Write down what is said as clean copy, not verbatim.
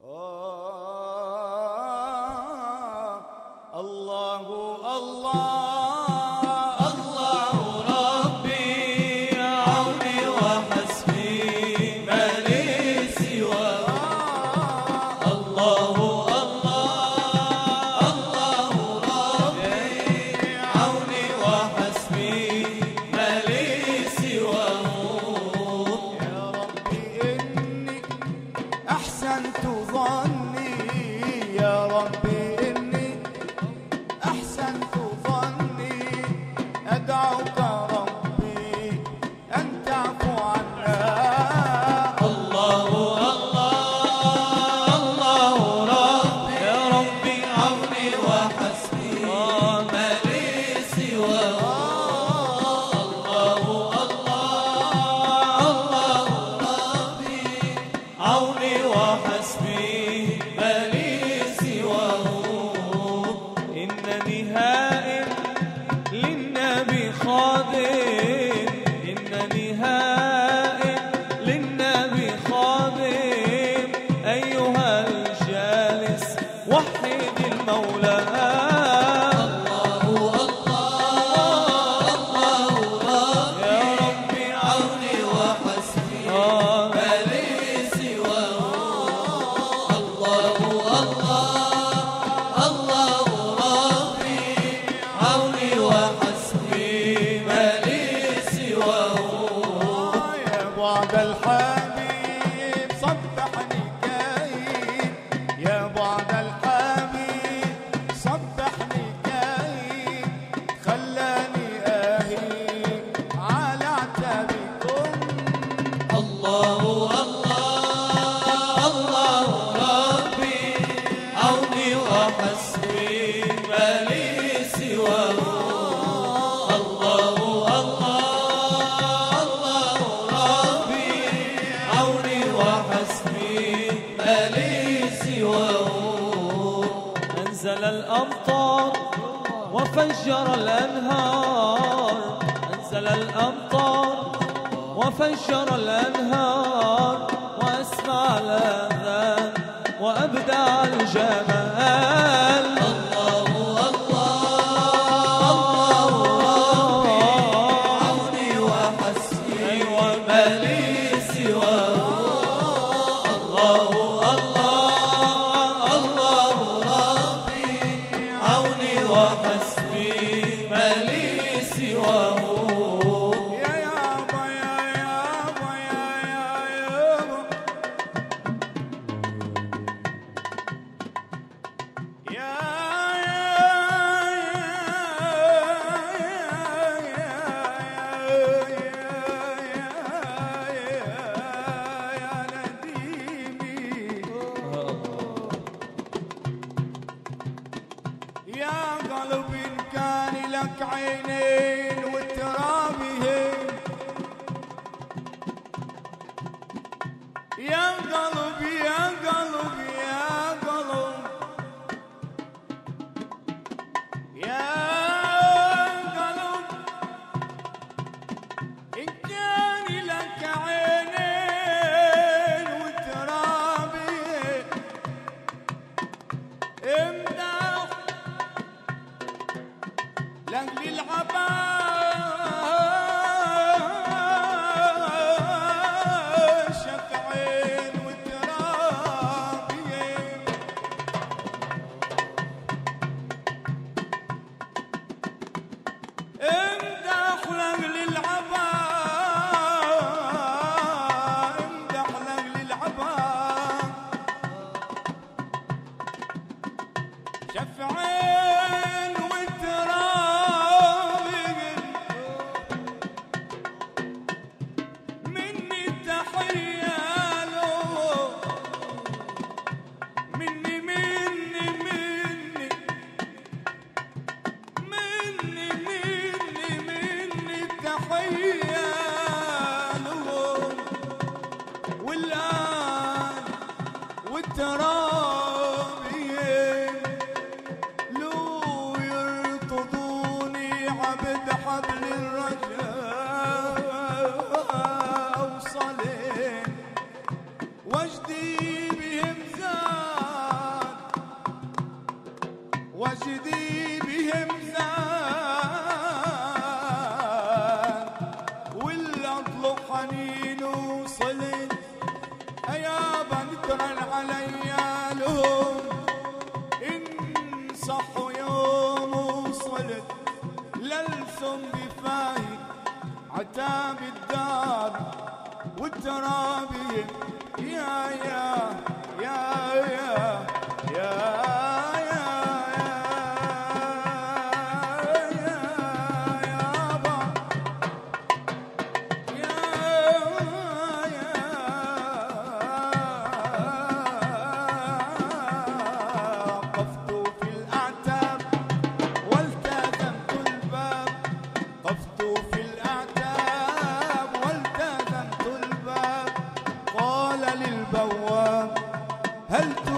الله الله أحسنت ظني يا ربي إني أحسنت ظني أدعوك ربي أن تعفو عنا. الله الله الله ربي يا ربي عوني وحسبي ما لي سواه. الله الله الله ربي عوني وحسبي ما لي سواه. إنني هائم للنبي خادم، إنني هائم للنبي خادم. أيها الجالس وحد المولى. بعد الحبيب صبحني كاين، يا بعد الحبيب صبحني كاين. خلاني أهين على عتابكم. الله الله الله ربي عوني وحسبي ما لي سواه. أنزل الأمطار وفجر الأنهار، أنزل الأمطار وفجر الأنهار. وأسمع الأذان وأبدع الجمال. الله الله الله عوني وحسبي ما لي سواه. الله وحسبي ما لي سواه. يا يابا يا يابا يا يابا يا يا قلبي إن كان لك عينين والترابيهن. يا قلبي يا قلبي يا قلب يا قلب إن كان لك عينين والترابيهن. امدح لأجل العباشة عين والترابية. امدح لأجل العباشة، امدح لأجل العباشة شفعين والترابية. مني تحية له، مني مني مني مني مني مني تحية له. والآن والترابية لو يرتضوني عبد حبل الرجاء وصلين وجدي بهم زاد. يابا نترن عليا لهم إن صحوا يوم وصلت للثم بفاي عتاب الدار والترابية يا يا يا يا يا هل